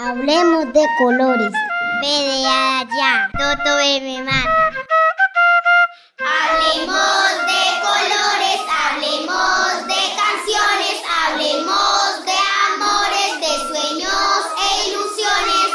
Hablemos de colores. Ve de allá, Toto me mata. Hablemos de colores, hablemos de canciones, hablemos de amores, de sueños e ilusiones.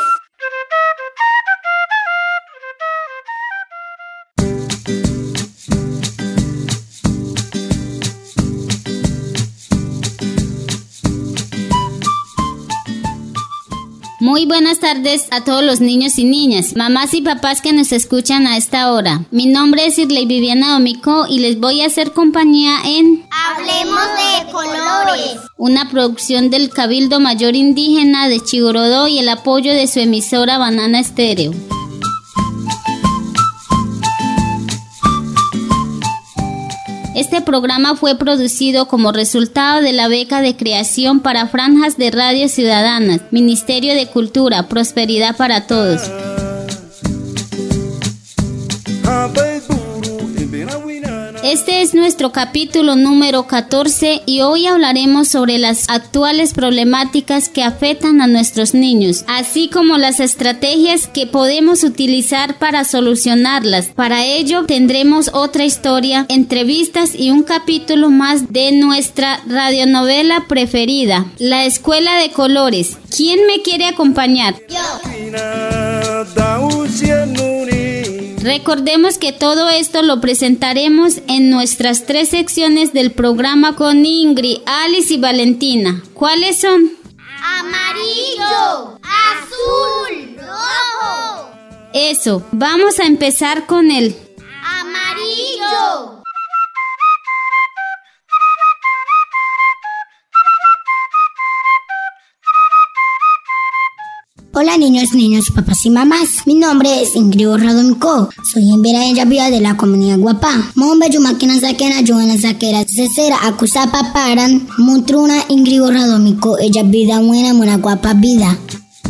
Muy buenas tardes a todos los niños y niñas, mamás y papás que nos escuchan a esta hora. Mi nombre es Irley Viviana Domico y les voy a hacer compañía en Hablemos de colores, una producción del Cabildo Mayor Indígena de Chigorodó y el apoyo de su emisora Banana Estéreo. Este programa fue producido como resultado de la beca de creación para franjas de radio ciudadanas, Ministerio de Cultura, Prosperidad para Todos. Este es nuestro capítulo número 14 y hoy hablaremos sobre las actuales problemáticas que afectan a nuestros niños, así como las estrategias que podemos utilizar para solucionarlas. Para ello tendremos otra historia, entrevistas y un capítulo más de nuestra radionovela preferida, La Escuela de Colores. ¿Quién me quiere acompañar? yo. Recordemos que todo esto lo presentaremos en nuestras 3 secciones del programa con Ingrid, Alice y Valentina. ¿Cuáles son? Amarillo, azul, rojo. Eso, vamos a empezar con el Amarillo. Hola niños, papás y mamás. Mi nombre es Ingrid Domico. Soy enviada en Yavía de la comunidad Guapá. Mombe Yumakina Sakena, Joana Sakera, Cesera, Akusapa Paran, Montruna Ingrid Domico, ella vida buena guapa vida.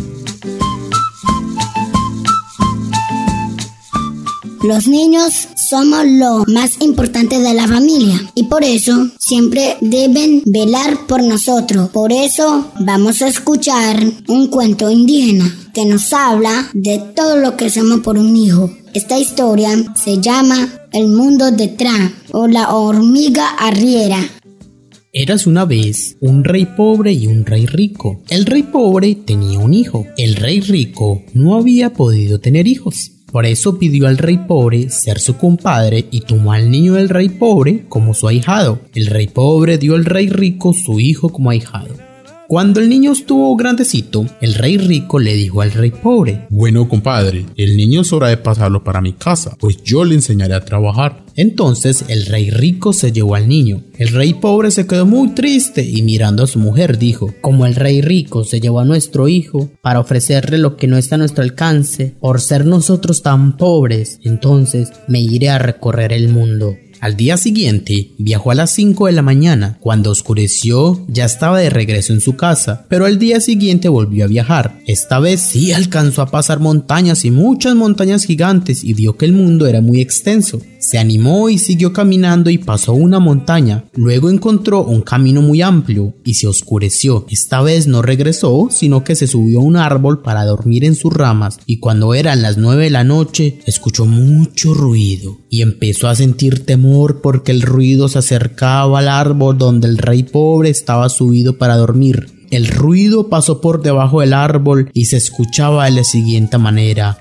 Los niños somos lo más importante de la familia y por eso siempre deben velar por nosotros. Por eso vamos a escuchar un cuento indígena que nos habla de todo lo que hacemos por un hijo. Esta historia se llama El mundo de Tra o la hormiga arriera. Eras una vez un rey pobre y un rey rico. El rey pobre tenía un hijo. El rey rico no había podido tener hijos. Por eso pidió al rey pobre ser su compadre y tomó al niño del rey pobre como su ahijado. El rey pobre dio al rey rico su hijo como ahijado. Cuando el niño estuvo grandecito, el rey rico le dijo al rey pobre: Bueno, compadre, el niño es hora de pasarlo para mi casa, pues yo le enseñaré a trabajar. Entonces el rey rico se llevó al niño. El rey pobre se quedó muy triste y mirando a su mujer dijo: Como el rey rico se llevó a nuestro hijo para ofrecerle lo que no está a nuestro alcance, por ser nosotros tan pobres, entonces me iré a recorrer el mundo. Al día siguiente, viajó a las 5 de la mañana. Cuando oscureció, ya estaba de regreso en su casa, pero al día siguiente volvió a viajar. Esta vez sí alcanzó a pasar montañas y muchas montañas gigantes y vio que el mundo era muy extenso. Se animó y siguió caminando y pasó una montaña. Luego encontró un camino muy amplio y se oscureció. Esta vez no regresó, sino que se subió a un árbol para dormir en sus ramas y cuando eran las 9 de la noche, escuchó mucho ruido y empezó a sentir temor porque el ruido se acercaba al árbol donde el rey pobre estaba subido para dormir. El ruido pasó por debajo del árbol y se escuchaba de la siguiente manera: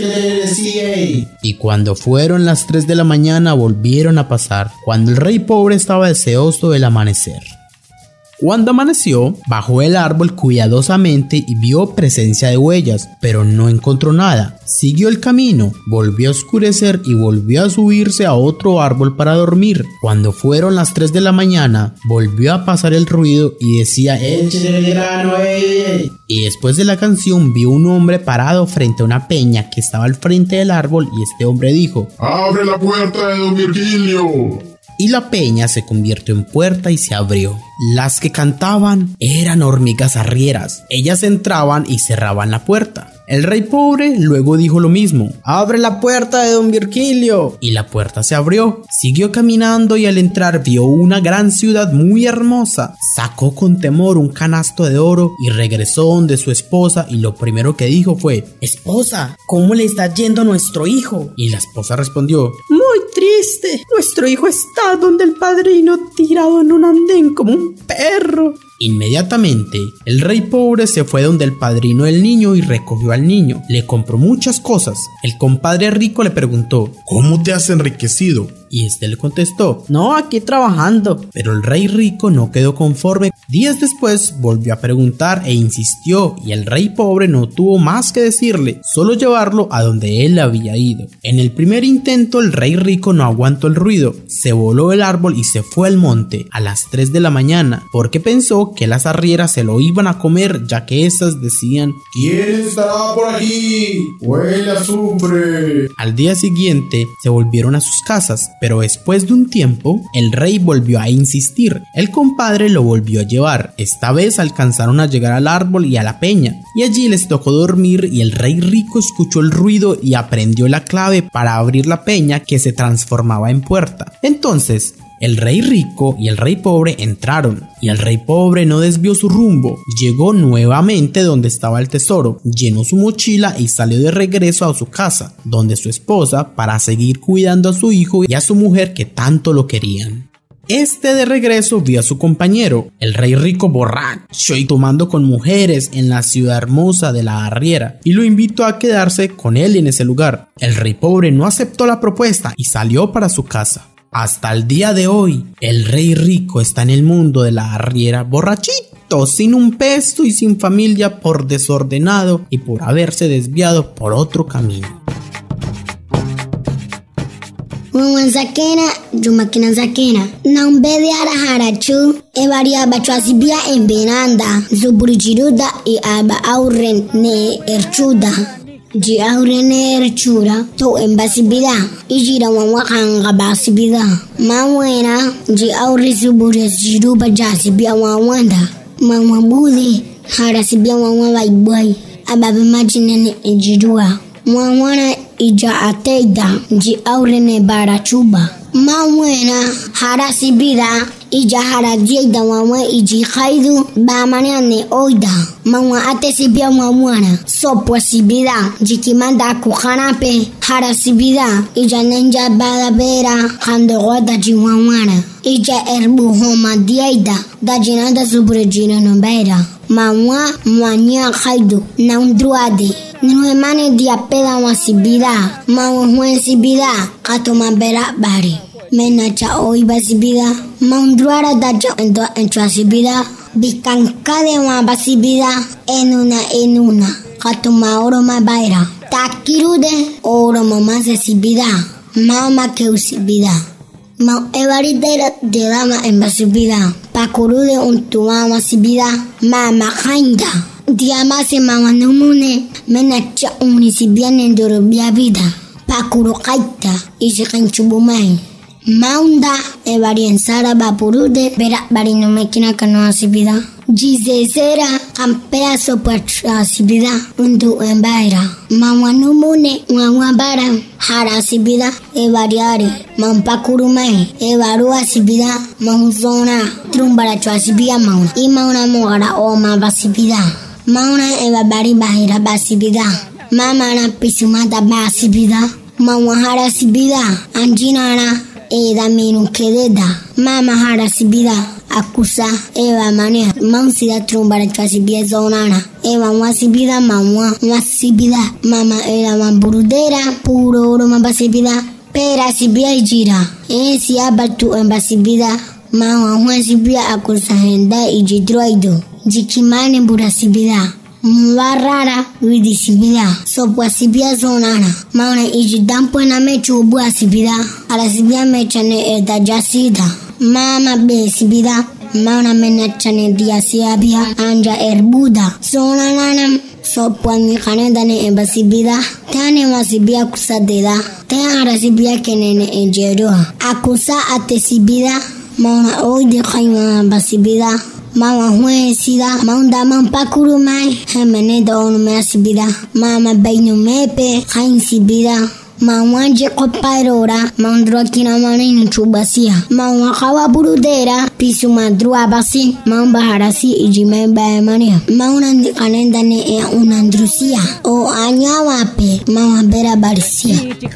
¡Échale! Y cuando fueron las 3 de la mañana volvieron a pasar, cuando el rey pobre estaba deseoso del amanecer. Cuando amaneció, bajó el árbol cuidadosamente y vio presencia de huellas, pero no encontró nada. Siguió el camino, volvió a oscurecer y volvió a subirse a otro árbol para dormir. Cuando fueron las 3 de la mañana, volvió a pasar el ruido y decía: ¡Échale el grano, Y después de la canción vio un hombre parado frente a una peña que estaba al frente del árbol y este hombre dijo: ¡Abre la puerta de don Virgilio! Y la peña se convirtió en puerta y se abrió. Las que cantaban eran hormigas arrieras. Ellas entraban y cerraban la puerta. El rey pobre luego dijo lo mismo. ¡Abre la puerta de don Virgilio! Y la puerta se abrió. Siguió caminando y al entrar vio una gran ciudad muy hermosa. Sacó con temor un canasto de oro y regresó donde su esposa y lo primero que dijo fue: «Esposa, ¿cómo le está yendo a nuestro hijo?» Y la esposa respondió: «Muy triste. Nuestro hijo está donde el padrino, tirado en un andén como un perro». Inmediatamente, el rey pobre se fue donde el padrino del niño y recogió al niño. Le compró muchas cosas. El compadre rico le preguntó: ¿Cómo te has enriquecido? Y este le contestó: «No, aquí trabajando». Pero el rey rico no quedó conforme. Días después volvió a preguntar e insistió, y el rey pobre no tuvo más que decirle, solo llevarlo a donde él había ido. En el primer intento el rey rico no aguantó el ruido, se voló del árbol y se fue al monte a las 3 de la mañana, porque pensó que las arrieras se lo iban a comer, ya que esas decían: ¿Quién estará por aquí? ¡Huele a azufre! Al día siguiente se volvieron a sus casas, pero después de un tiempo el rey volvió a insistir. El compadre lo volvió a llevar. Esta vez alcanzaron a llegar al árbol y a la peña, y allí les tocó dormir, y el rey rico escuchó el ruido y aprendió la clave para abrir la peña, que se transformaba en puerta. Entonces el rey rico y el rey pobre entraron, y el rey pobre no desvió su rumbo. Llegó nuevamente donde estaba el tesoro, llenó su mochila y salió de regreso a su casa, donde su esposa, para seguir cuidando a su hijo y a su mujer que tanto lo querían. De regreso vio a su compañero, el rey rico, borracho y tomando con mujeres en la ciudad hermosa de la arriera, y lo invitó a quedarse con él en ese lugar. El rey pobre no aceptó la propuesta y salió para su casa. Hasta el día de hoy, el rey rico está en el mundo de la arriera, borrachito, sin un peso y sin familia, por desordenado y por haberse desviado por otro camino. Wawan zakena, jumakina zakena. Nambede harachu, evaria bachwasibia en benanda, zuburichiruda y aba auren ne erchuda. Ji auren ne erchura, to embasibida, ijira wawakanga basibida. Mawena, ji aure zuburichiruba jasibia wawanda. Mawabudi, harasibia wawaibai, ababe majinene ejidua. Mwawana ija ateida ji aurene barachuba. Mawena harasibida ija harajeida wawa iji khaidu bamanane oida. Mawa atesibia mwawana sopwa sibida jikimanda kukhanape harasibida ija nenja balabera khandogoda jiwawana ija erbu homa diaida dajinada subrejina nombera. Mawa mwanya khaidu naundruade Nuemane diapeda wasibida, mawa sibida, katoma bera bari. Menacha oiba sibida, maundruara daja entrasibida, bikankade wa basibida, enuna, katoma oroma baira. Takirude, oroma mase sibida, mama keusibida. Ma evaridera de dama en basibida, pakurude untuama sibida, mama kainda. Diamase mawanumune menacha unisibiane ndorobia vida pakuro kaita isikanchubumai maunda evariensara bapurude vera barino mekina kanoa sibida jizezera kampea sopatra sibida undu embaira mawanumune wawabara hara sibida evariare mampakurumai evarua sibida mauzona trumbara chwa sibia mauna imauna muara oma basibida Mauna eva bari bahira basibida. Mama na pisumada basibida. Mawa hara sibida. Anjina na eda minu kededa. Mama hara sibida. Akusa eva mane. Mausida trumbara chasibia zonana. Eva wasibida mawa wasibida. Mama eda mamburudera. Puro roma basibida. Pera sibia ijira. Si abatu embasibida. Mawa wasibia akusa henda ijidroido. Jikimane burasibida. Mwarara widisibida. Sopwasibia zonana. Mauna ijidampo na mechu ubuasibida. Alasibia mechane edajasida. Mama besibida. Mauna menachane diasiabia. Anja erbuda. Zonanana. Sopwani kanedane embasibida. Tane wasibia kusadeda. Tane arasibia kenene ejeroa. Akusa atesibida. Mauna oide kaima basibida. Mama huesida, maunda mampakurumai, hemene me asibida, mama beinu mepe, hainsibida. Mama Jacopairora, Mandrakina Manini Chubasia, Mama Hawa Burudera, Pisuma Druabasi, Mamba Harasi, Ijime Baemania, Maunandi Anendane e Unandrusia, O Anyawape, Mama Bera Barisia.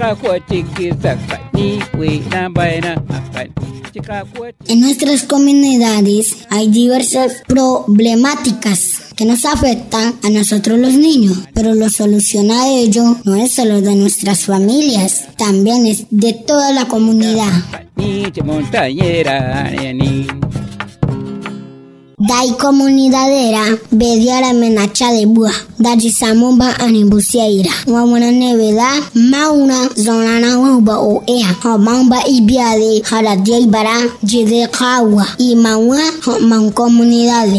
En nuestras comunidades hay diversas problemáticas que nos afectan a nosotros los niños, pero la solución a ello no es solo de nuestras familias, también es de toda la comunidad. Dai comunidadera, bediara menacha de bua, daji samumba animbusiaira. Wamuna neveda, mauna zonana uba o ea, maumba ibiade, haradia ibara, jide kawa, y maua, man comunidade.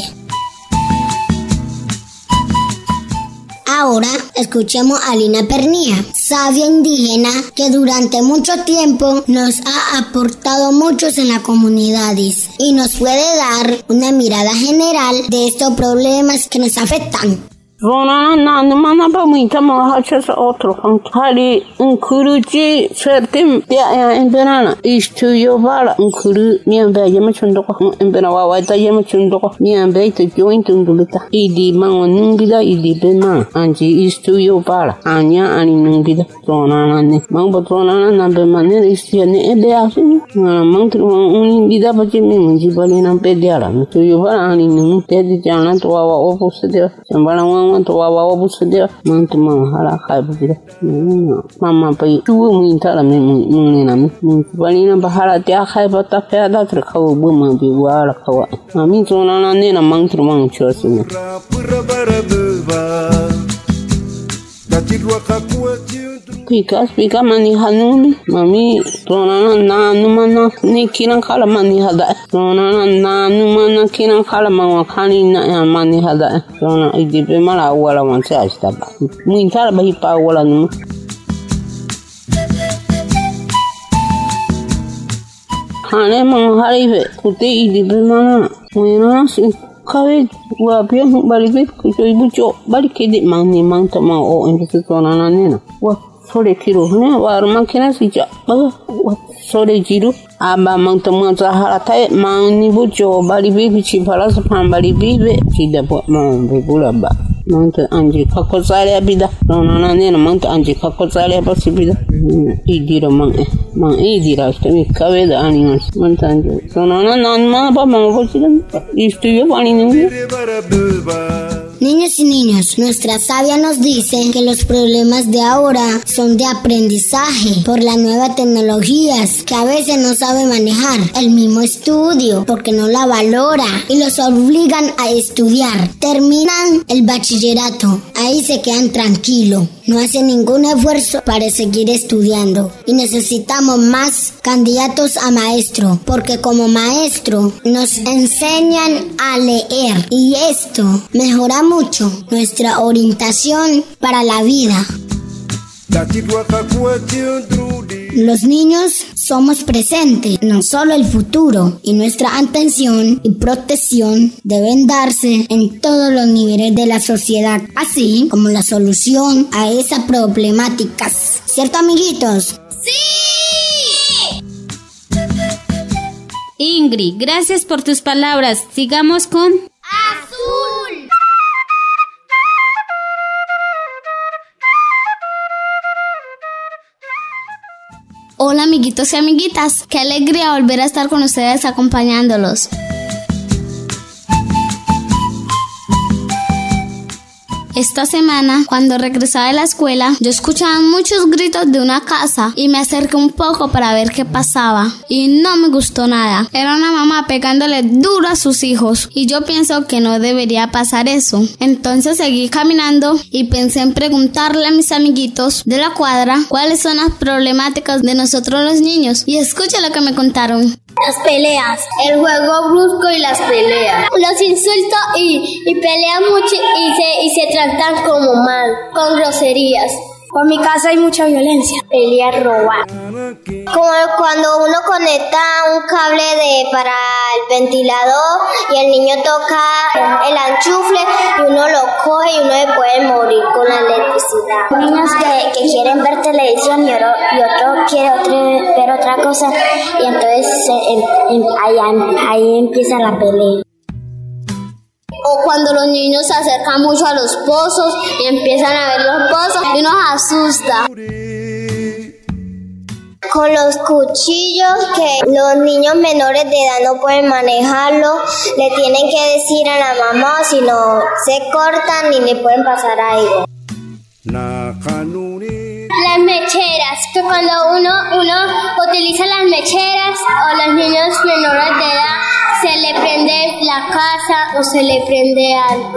Ahora escuchemos a Lina Pernía, sabia indígena que durante mucho tiempo nos ha aportado muchos en las comunidades y nos puede dar una mirada general de estos problemas que nos afectan. Zonana na mana ba muita ma hachas otro hali unkuruji certim ya emberana istuyo bala unkuru miambe yema chundoko embera wa ta yema chundoko miambe to joint undulita idi mango nungida idi bema anji istuyo bala anya ani nungida zonana ne mango zonana na be manene istia ne ebe asini mangtru uni bida baje me munji balina pe diara istuyo bala ani nung te di jana to wa opus de sambala to wa busudia mantu mahara khaibira mama pai tu muintara me munena me balina bahara tia khaibata fada trkhaw buma bi wala khawa ami zonana ne na mangtru mang chosina Pika mani hanumi mami zonana na numana ne kiran khala mani hada zonana na numana kiran khala ma khani na mani hada zona idibe mala wala wanse astaba muintara bahi pa wala num khane ma haribe kute idibe mana muina kawe wa pia balibe kutoy bucho balikede mani manta ma o ende zonana nena wa sore kiro ne war makina sija wa sore jiru aba manta manta harata mani bucho balibe bichi palas pam balibe sida po mambe bulaba manta anji kakosale abida zonana nena manta anji kakosale pasibida idira man idira stami kawe da animals manta anji zonana nan ma ba mango chidan istuyo pani nungi. Niños y niños, nuestra sabia nos dice que los problemas de ahora son de aprendizaje por las nuevas tecnologías que a veces no sabe manejar el mismo estudio porque no la valora y los obligan a estudiar. Terminan el bachillerato, ahí se quedan tranquilos, no hacen ningún esfuerzo para seguir estudiando y necesitamos más candidatos a maestro porque como maestro nos enseñan a leer y esto mejora mucho nuestra orientación para la vida. Los niños somos presentes, no solo el futuro, y nuestra atención y protección deben darse en todos los niveles de la sociedad, así como la solución a esas problemáticas. ¿Cierto, amiguitos? ¡Sí! Ingrid, gracias por tus palabras. Sigamos con Azul. Hola amiguitos y amiguitas, qué alegría volver a estar con ustedes acompañándolos. Esta semana, cuando regresaba de la escuela, yo escuchaba muchos gritos de una casa y me acerqué un poco para ver qué pasaba. Y no me gustó nada. Era una mamá pegándole duro a sus hijos y yo pienso que no debería pasar eso. Entonces seguí caminando y pensé en preguntarle a mis amiguitos de la cuadra cuáles son las problemáticas de nosotros los niños. Y escucha lo que me contaron. Las peleas, el juego brusco y las peleas. Los insultos y pelean mucho y se tratan como mal, con groserías. Por mi casa hay mucha violencia. Peleas, robar. Como cuando uno conecta un cable para el ventilador y el niño toca el enchufle y uno lo coge y uno se puede morir con la electricidad. Niños que quieren ver televisión y otro quiere ver otra cosa y entonces ahí empieza la pelea. O cuando los niños se acercan mucho a los pozos y empiezan a ver los pozos y uno se asusta. Con los cuchillos que los niños menores de edad no pueden manejarlo, le tienen que decir a la mamá, si no se cortan y le pueden pasar algo. Las mecheras, que cuando uno utiliza las mecheras o los niños menores de edad, se le prende la casa o se le prende algo.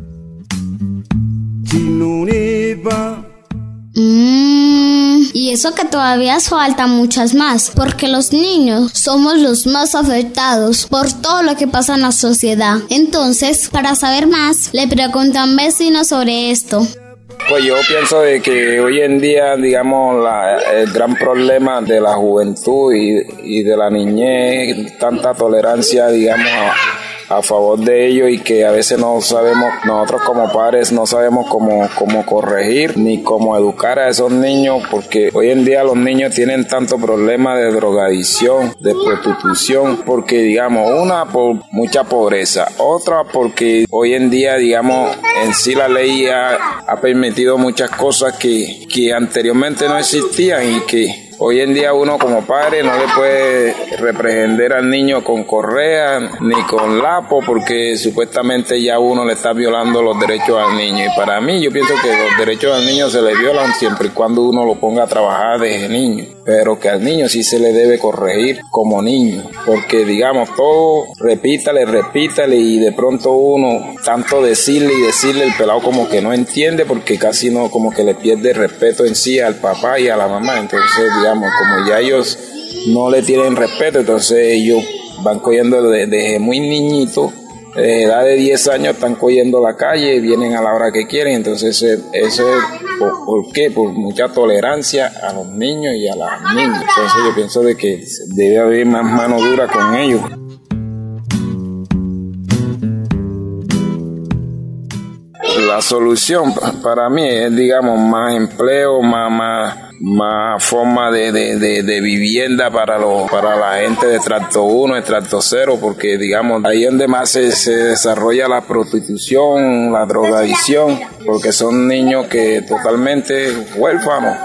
Y eso que todavía faltan muchas más, porque los niños somos los más afectados por todo lo que pasa en la sociedad. Entonces, para saber más, le pregunté a un vecino sobre esto. Pues yo pienso de que hoy en día, digamos, el gran problema de la juventud y de la niñez, tanta tolerancia, digamos, a favor de ellos, y que a veces no sabemos, nosotros como padres no sabemos cómo corregir ni cómo educar a esos niños, porque hoy en día los niños tienen tanto problema de drogadicción, de prostitución, porque digamos, una por mucha pobreza, otra porque hoy en día, digamos, en sí la ley ha permitido muchas cosas que anteriormente no existían y que hoy en día uno como padre no le puede reprehender al niño con correa ni con lapo, porque supuestamente ya uno le está violando los derechos al niño. Y para mí, yo pienso que los derechos al niño se le violan siempre y cuando uno lo ponga a trabajar desde niño, pero que al niño sí se le debe corregir como niño, porque digamos, todo repítale y de pronto uno tanto decirle el pelado como que no entiende, porque casi no, como que le pierde respeto en sí al papá y a la mamá. Entonces digamos, como ya ellos no le tienen respeto, entonces ellos van cogiendo desde muy niñitos, de edad de 10 años están cogiendo la calle, vienen a la hora que quieren. Entonces eso es ¿por qué? Por mucha tolerancia a los niños y a las niñas. Entonces yo pienso de que debe haber más mano dura con ellos. La solución para mí es, digamos, más empleo, más forma de vivienda para la gente de estrato 1, estrato 0, porque digamos ahí es donde más se desarrolla la prostitución, la drogadicción, porque son niños que totalmente huérfanos,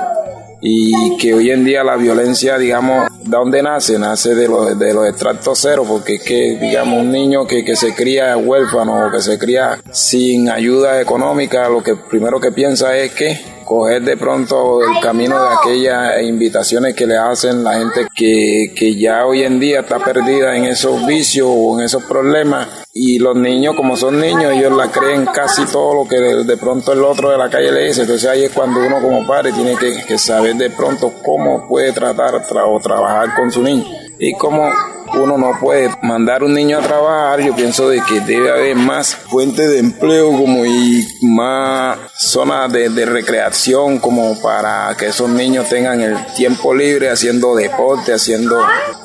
y que hoy en día la violencia, digamos, ¿de dónde nace? Nace de los estratos 0, porque es que, digamos, un niño que se cría huérfano o que se cría sin ayuda económica, lo que primero que piensa es que coger de pronto el camino de aquellas invitaciones que le hacen la gente que ya hoy en día está perdida en esos vicios o en esos problemas. Y los niños, como son niños, ellos la creen casi todo lo que de pronto el otro de la calle le dice. Entonces ahí es cuando uno como padre tiene que saber de pronto cómo puede tratar o trabajar con su niño. Y cómo uno no puede mandar un niño a trabajar. Yo pienso de que debe haber más fuentes de empleo y más zonas de recreación, como para que esos niños tengan el tiempo libre haciendo deporte, haciendo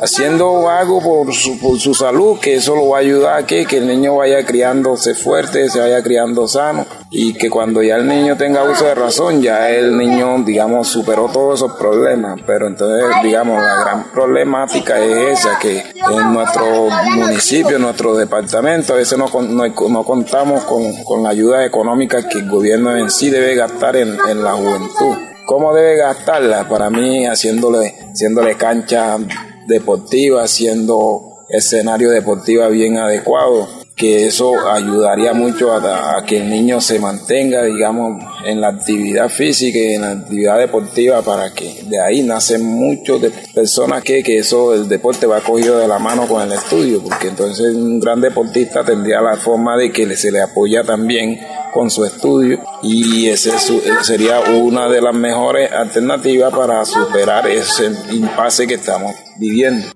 algo por su salud, que eso lo va a ayudar a que el niño vaya criándose fuerte, se vaya criando sano, y que cuando ya el niño tenga uso de razón, ya el niño, digamos, superó todos esos problemas. Pero entonces, digamos, la gran problemática es esa, que en nuestro municipio, en nuestro departamento, a veces no contamos con la ayuda económica que el gobierno en sí debe gastar en la juventud. ¿Cómo debe gastarla? Para mí, haciéndole cancha deportiva, haciendo escenario deportivo bien adecuado, que eso ayudaría mucho a que el niño se mantenga, digamos, en la actividad física y en la actividad deportiva, para que de ahí nacen muchos de personas que eso, el deporte va cogido de la mano con el estudio, porque entonces un gran deportista tendría la forma de que se le apoya también con su estudio, y ese sería una de las mejores alternativas para superar ese impasse que estamos viviendo.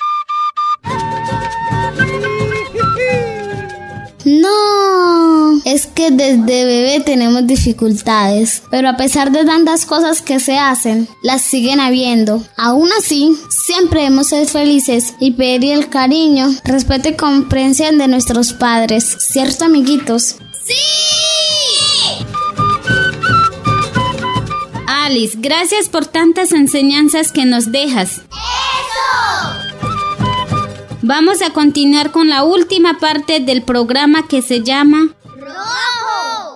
No, es que desde bebé tenemos dificultades, pero a pesar de tantas cosas que se hacen, las siguen habiendo. Aún así, siempre debemos ser felices y pedir el cariño, respeto y comprensión de nuestros padres, ¿cierto, amiguitos? ¡Sí! Alice, gracias por tantas enseñanzas que nos dejas. ¡Eso! Vamos a continuar con la última parte del programa que se llama ¡Rojo!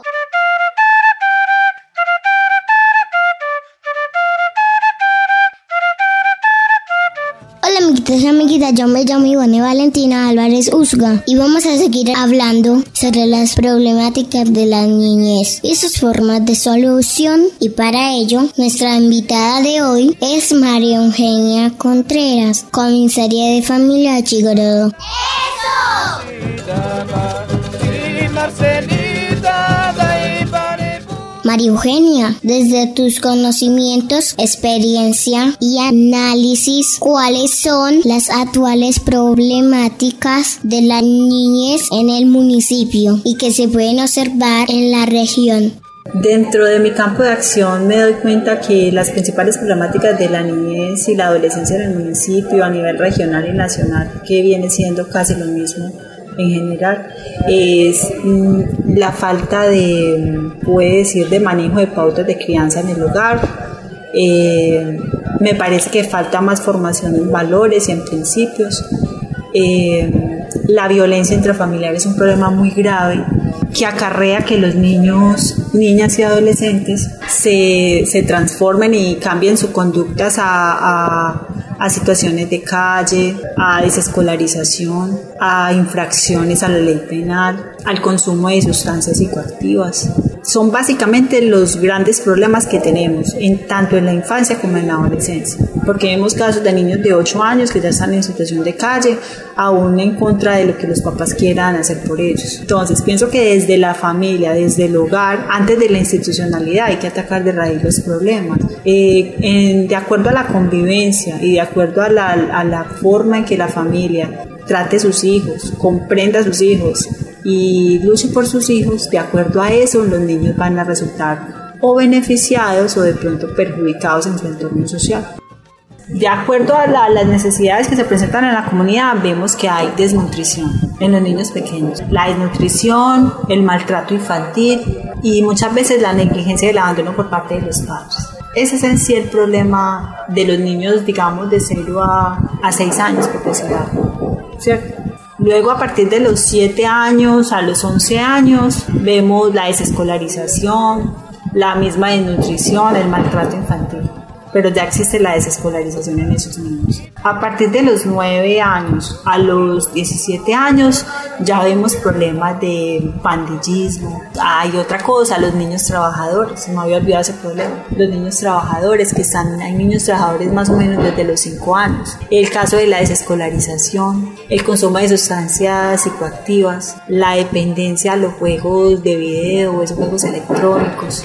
Hola amiguitos y amiguitas, yo me llamo Ivonne Valentina Álvarez Usga y vamos a seguir hablando sobre las problemáticas de la niñez y sus formas de solución, y para ello nuestra invitada de hoy es María Eugenia Contreras, comisaria de familia Chigorodo. María Eugenia, desde tus conocimientos, experiencia y análisis, ¿cuáles son las actuales problemáticas de la niñez en el municipio y que se pueden observar en la región? Dentro de mi campo de acción me doy cuenta que las principales problemáticas de la niñez y la adolescencia en el municipio a nivel regional y nacional, que viene siendo casi lo mismo en general, es la falta de, puede decir, de manejo de pautas de crianza en el hogar. Me parece que falta más formación en valores y en principios. La violencia intrafamiliar es un problema muy grave que acarrea que los niños, niñas y adolescentes se transformen y cambien sus conductas a situaciones de calle, a desescolarización, a infracciones a la ley penal, al consumo de sustancias psicoactivas. Son básicamente los grandes problemas que tenemos, tanto en la infancia como en la adolescencia, porque vemos casos de niños de 8 años que ya están en situación de calle, aún en contra de lo que los papás quieran hacer por ellos. Entonces, pienso que desde la familia, desde el hogar, antes de la institucionalidad, hay que atacar de raíz los problemas. De acuerdo a la convivencia y de acuerdo a la forma en que la familia trate a sus hijos, comprenda a sus hijos y luche por sus hijos, de acuerdo a eso los niños van a resultar o beneficiados o de pronto perjudicados en su entorno social. De acuerdo a las necesidades que se presentan en la comunidad, vemos que hay desnutrición en los niños pequeños. La desnutrición, el maltrato infantil y muchas veces la negligencia y el abandono por parte de los padres. Ese es en sí el problema de los niños, digamos, de 0 a 6 años, por decirlo así, ¿cierto? Luego, a partir de los 7 años a los 11 años, vemos la desescolarización, la misma desnutrición, el maltrato infantil. Pero ya existe la desescolarización en esos niños. A partir de los 9 años a los 17 años ya vemos problemas de pandillismo. Hay otra cosa, los niños trabajadores, se me había olvidado ese problema. Los niños trabajadores hay niños trabajadores más o menos desde los 5 años. El caso de la desescolarización, el consumo de sustancias psicoactivas, la dependencia a los juegos de video, esos juegos electrónicos.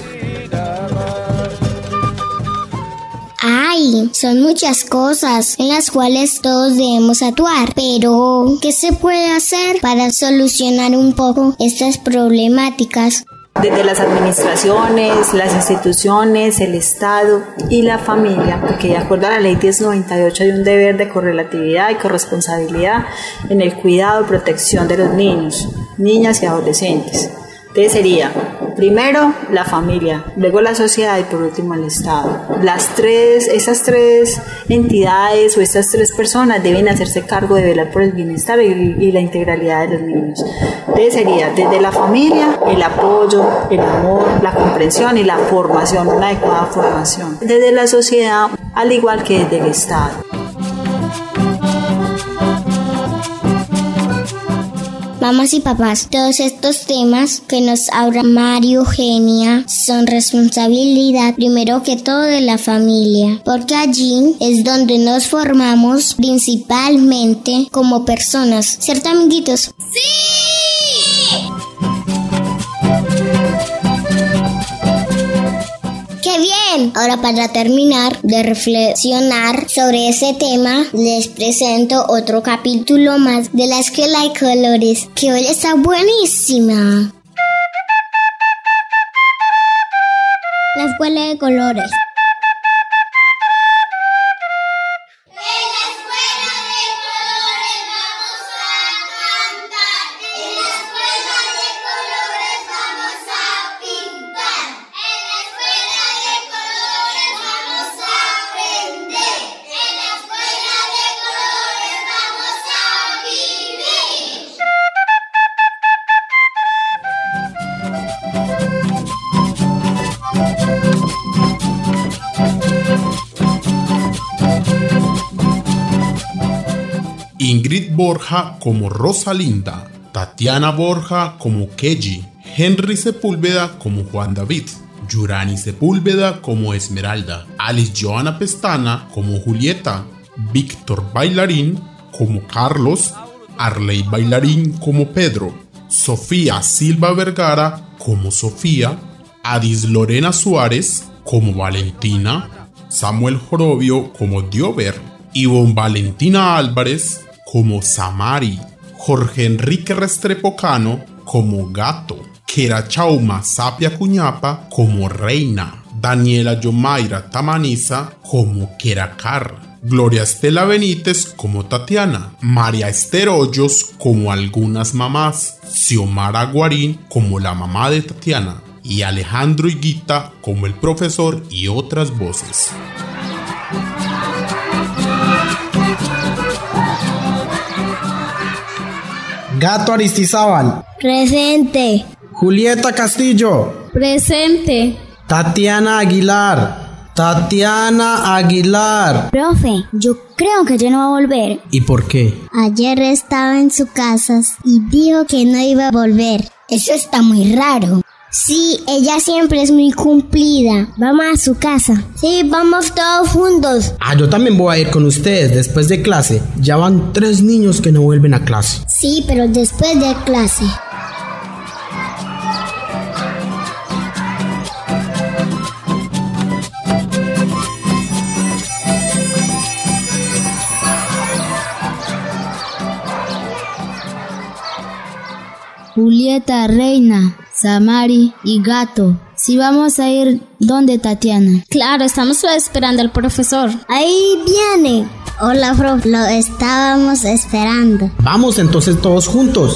Ay, son muchas cosas en las cuales todos debemos actuar, pero ¿qué se puede hacer para solucionar un poco estas problemáticas? Desde las administraciones, las instituciones, el Estado y la familia, porque de acuerdo a la ley 1098 hay un deber de correlatividad y corresponsabilidad en el cuidado y protección de los niños, niñas y adolescentes. Entonces sería, primero, la familia, luego la sociedad y por último el Estado. Esas tres entidades o estas 3 personas deben hacerse cargo de velar por el bienestar y la integralidad de los niños. Entonces sería desde la familia, el apoyo, el amor, la comprensión y la formación, una adecuada formación. Desde la sociedad, al igual que desde el Estado. Mamás y papás, todos estos temas que nos habla María Eugenia son responsabilidad primero que todo de la familia, porque allí es donde nos formamos principalmente como personas, ¿cierto, amiguitos? ¡Sí! ¡Qué bien! Ahora, para terminar de reflexionar sobre ese tema, les presento otro capítulo más de La Escuela de Colores, que hoy está buenísima. La escuela de colores. Ingrid Borja como Rosalinda, Tatiana Borja como Keji, Henry Sepúlveda como Juan David, Yurani Sepúlveda como Esmeralda, Alice Joana Pestana como Julieta, Víctor Bailarín como Carlos, Arley Bailarín como Pedro, Sofía Silva Vergara como Sofía, Adis Lorena Suárez como Valentina, Samuel Jorobio como Diover, Ivonne Valentina Álvarez como Samari, Jorge Enrique Restrepo Cano como Gato, Kera Chauma Sapia Cuñapa como Reina, Daniela Yomaira Tamaniza como Keracar, Gloria Estela Benítez como Tatiana, María Esther Hoyos como Algunas Mamás, Xiomara Guarín como la mamá de Tatiana y Alejandro Higuita como el profesor y otras voces. Gato Aristizábal. Presente. Julieta Castillo. Presente. Tatiana Aguilar. Tatiana Aguilar. Profe, yo creo que ya no va a volver. ¿Y por qué? Ayer estaba en su casa y dijo que no iba a volver. Eso está muy raro. Sí, ella siempre es muy cumplida. Vamos a su casa. Sí, vamos todos juntos. Yo también voy a ir con ustedes después de clase. Ya van 3 niños que no vuelven a clase. Sí, pero después de clase. Julieta, Reina, Samari y Gato. Si vamos a ir donde Tatiana. Claro, estamos esperando al profesor. Ahí viene. Hola, profe. Lo estábamos esperando. Vamos entonces todos juntos.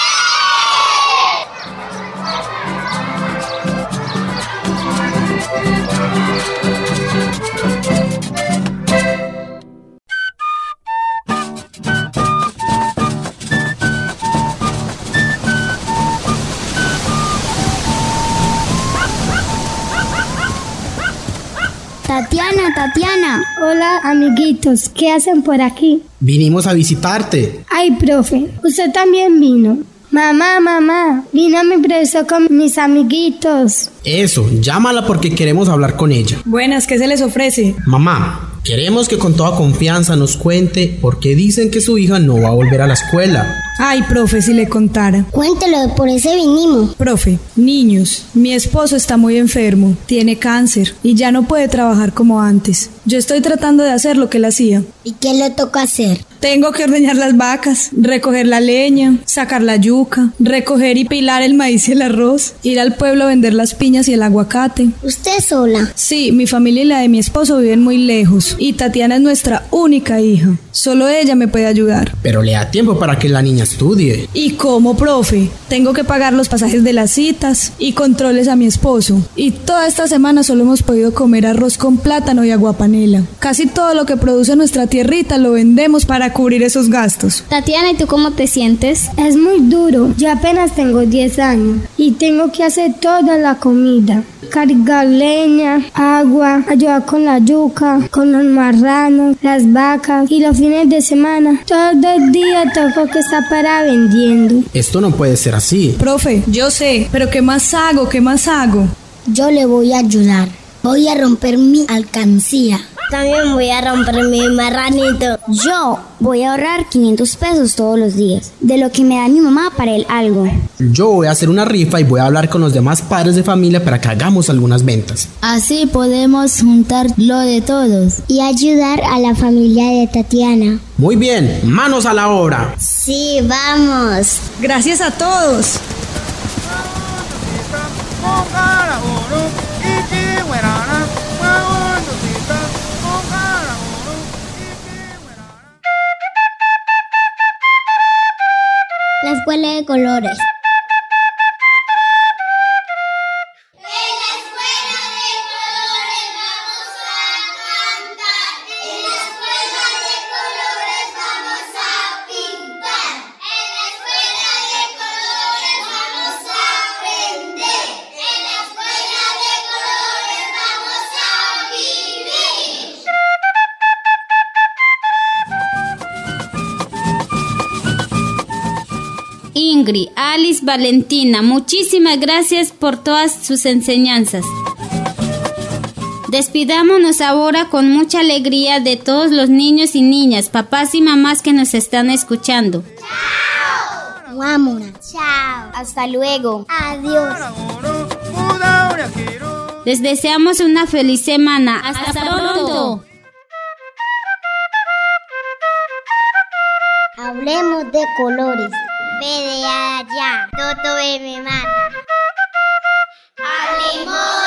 Tatiana. Hola, amiguitos. ¿Qué hacen por aquí? Vinimos a visitarte. Ay, profe, usted también vino. Mamá, vino mi profesor con mis amiguitos. Eso, llámala porque queremos hablar con ella. Buenas, ¿qué se les ofrece? Mamá, queremos que con toda confianza nos cuente por qué dicen que su hija no va a volver a la escuela. Ay, profe, si le contara. Cuéntelo, por eso vinimos. Profe, niños, mi esposo está muy enfermo, tiene cáncer y ya no puede trabajar como antes. Yo estoy tratando de hacer lo que él hacía. ¿Y qué le toca hacer? Tengo que ordeñar las vacas, recoger la leña, sacar la yuca, recoger y pilar el maíz y el arroz, ir al pueblo a vender las piñas y el aguacate. ¿Usted sola? Sí, mi familia y la de mi esposo viven muy lejos y Tatiana es nuestra única hija. Solo ella me puede ayudar. Pero le da tiempo para que la niña estudie. ¿Y cómo, profe? Tengo que pagar los pasajes de las citas y controles a mi esposo. Y toda esta semana solo hemos podido comer arroz con plátano y aguapanela. Casi todo lo que produce nuestra tierrita lo vendemos para cubrir esos gastos. Tatiana, ¿y tú cómo te sientes? Es muy duro. Yo apenas tengo 10 años y tengo que hacer toda la comida. Cargar leña, agua, ayudar con la yuca, con los marranos, las vacas y los fines de semana. Todo el día tengo que estar para vendiendo. Esto no puede ser así. Profe, yo sé, pero ¿qué más hago? Yo le voy a ayudar. Voy a romper mi alcancía. También voy a romper mi marranito. Yo voy a ahorrar 500 pesos todos los días, de lo que me da mi mamá para el algo. Yo voy a hacer una rifa y voy a hablar con los demás padres de familia para que hagamos algunas ventas. Así podemos juntar lo de todos y ayudar a la familia de Tatiana. Muy bien, manos a la obra. Sí, vamos. Gracias a todos. escuela de colores. Ingrid, Alice, Valentina, muchísimas gracias por todas sus enseñanzas. Despidámonos ahora con mucha alegría de todos los niños y niñas, papás y mamás que nos están escuchando. ¡Chao! Vámonos. ¡Chao! Hasta luego. Adiós. Les deseamos una feliz semana. ¡Hasta pronto! Hablemos de colores. Ve de allá, Toto me mata. Hablemos